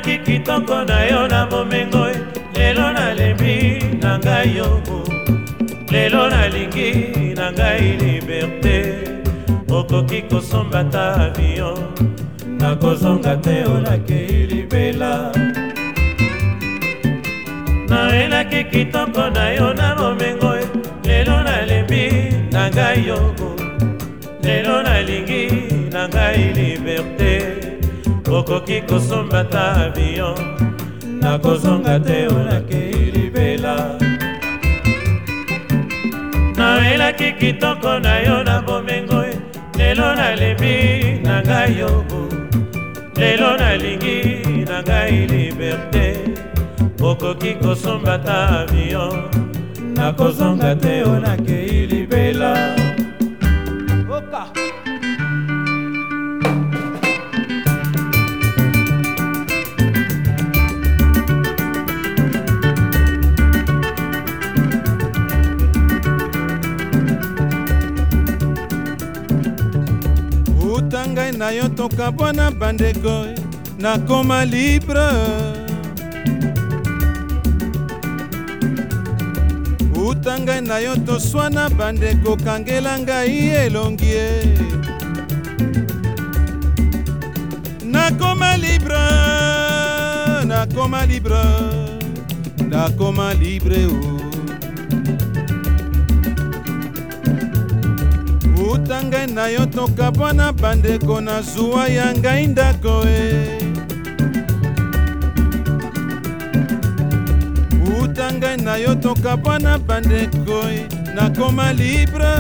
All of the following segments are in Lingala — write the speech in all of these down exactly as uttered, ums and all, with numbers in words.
Nalelaki kitoko na yo na bomengo, lelo nalembi na ngai yo, lelo nalingi na ngai liberté. Okoki kosomba ta avion, nakozonga te olakei libela. Nalelaki kitoko na yo na bomengo, lelo nalembi na ngai yo, lelo nalingi na ngai liberté. Okoki kosomba ta avion, nakozonga te olakei libela. Nalelaki kitoko na yo na bomengo, lelo nalembi na ngai yo, lelo nalingi na ngai liberté. Okoki kosomba ta avion, nakozonga te olakei libela. Oka Utangai na yo toka bwana bandeko, nakoma libre. Utangai na yo toswana bandeko, kangela ngai elongie. Nakoma libre, nakoma libre, nakoma libre o. Utangai na yo toka bwana bandeko, na zuwa ya ngai ndako e. Utangai na yo toka bwana bandeko, nakoma libre.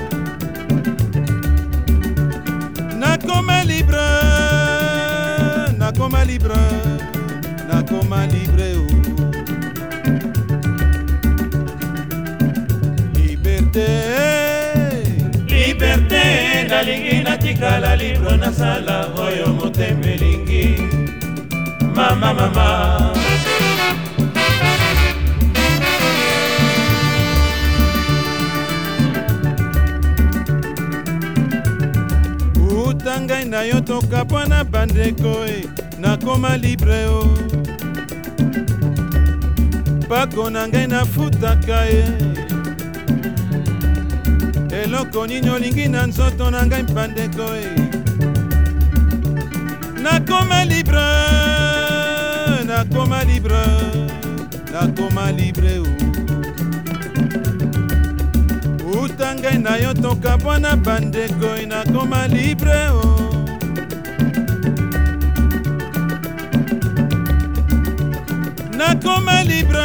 Nakoma libre, nakoma libre, nakoma libre o. Liberté, liberté, nalingi natikala libre nasala oyo motema elingi. Mama mama Utangai na yo toka bwana bandeko, nakoma libre o. Pako na ngai nafutaka ye, eloko nini olingi na nzoto na ngai bandeko e. Nakoma libre, nakoma libre, nakoma libre o. Utangai na yo toka bwana bandeko, nakoma libre o. Nakoma libre,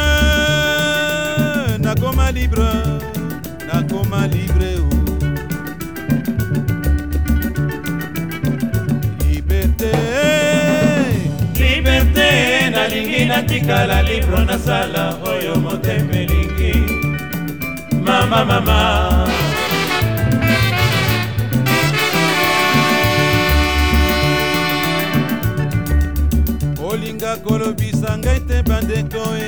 nakoma libre, nakoma libre o. Liberté, liberté, nalingi natikala libre nasala oyo motema elingi. Mama mama olinga kolobisa ngai te bandeko e.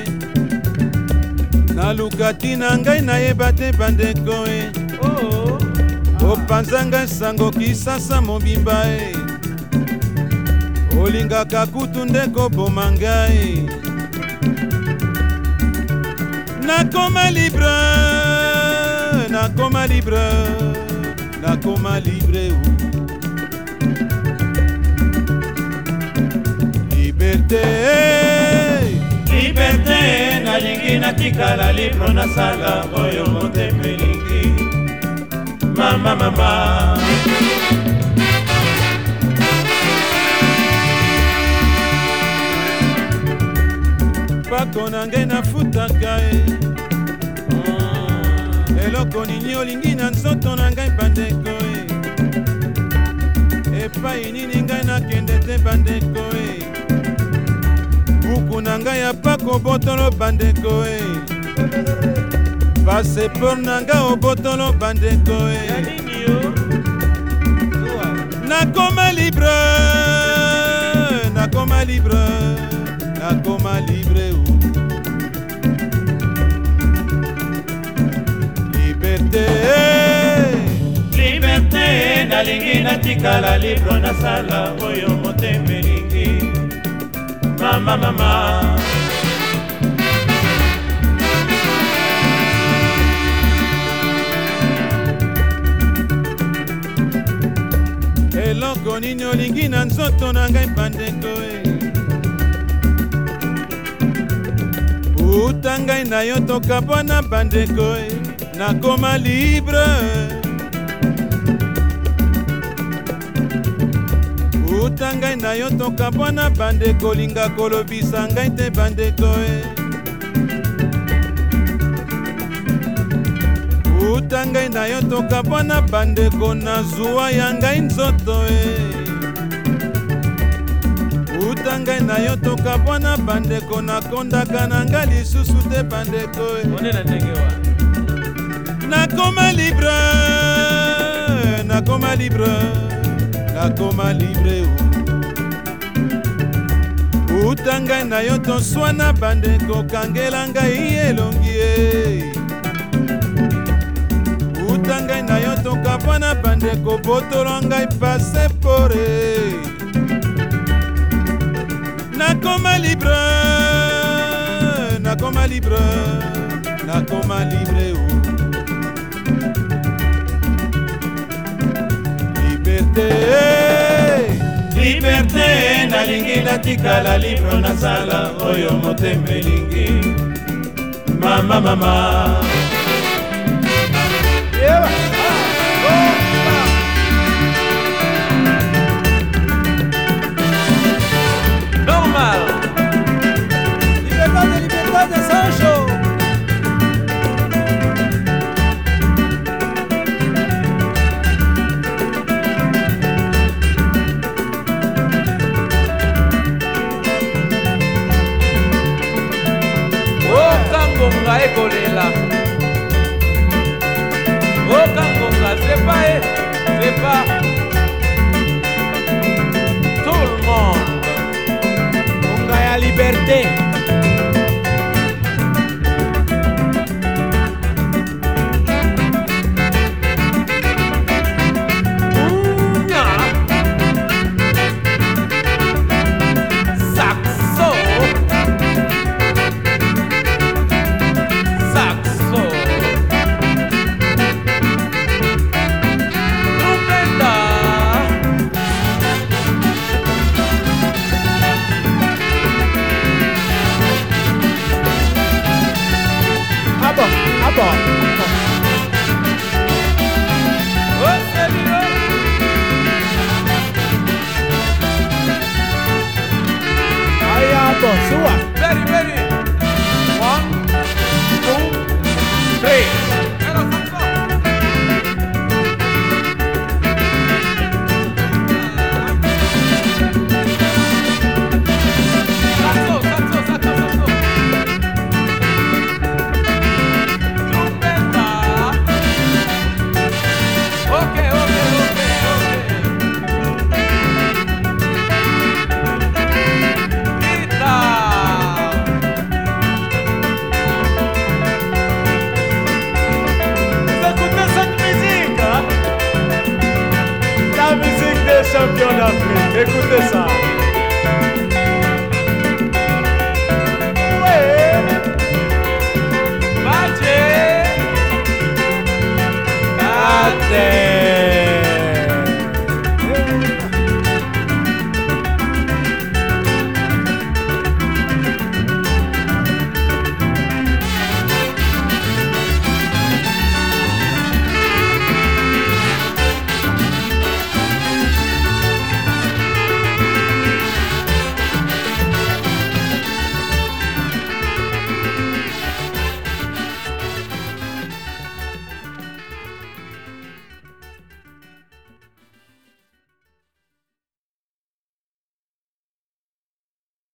Naluka tina ngai nayeba te bandeko e. oh. Opanza ngai sango kisasa mobimba e. Olingaka kutu nde koboma ngai. Nakoma libre, nakoma libre, nakoma libre o. Liberté, liberté, nalingi natikala libre nasala oyo motema elingi. Mama mama pako na ngai nafutaka e. Eloko nini olingi na nzoto na ngai bandeko e. Epai nini ngai nakende te bandeko e. Buku na ngai ya pako botolo bandeko e. Passeport na ngai obotolo bandeko e. Nakoma libre, nakoma libre, nakoma libre o. Liberté, liberté, nalingi natikala libre nasala oyo motema elingi. mama mama. eloko nini olingi na nzoto na ngai bandeko e uta ngai na yo tokabwana bandeko e nakoma libre uta ngai na yo tokabwana bandeko linga kolobisa ngai te bandeko e uta ngai na yo tokabwana bandeko na zuwa ya ngai nzoto e uta ngai na yo tokabwana bandeko nakondaka na ngai lisusu te bandeko e nakoma libre nakoma libre nakoma libre uta ngai na yo toswana bandeko kangela ngai elongi e uta ngai na yo tokabwana bandeko botola ngai pasepore nakoma libre nakoma libre nakoma libre o liberté liberté nalingi natikala libre nasala oyo motema elingi mama mama normal. Libertad, libertad de Sancho. Oh, Kangonga ekolela. Oh, Kangonga, c'est pas, c'est pas tout le monde. La liberté. Saxo. Saxo. Trompeta. Ah bon, ah bon. Oh, sérieux? Aí, ah bon, sua. Very, very. One, two, three. Hello, Saxo. Saxo, Saxo, Saxo, Saxo. Trompeta. Okay, okay, okay, okay. Guitar. Vous écoutez cette musique, hein? La musique des champions d'Afrique. Écoutez ça. Ouais. Bate. Bate.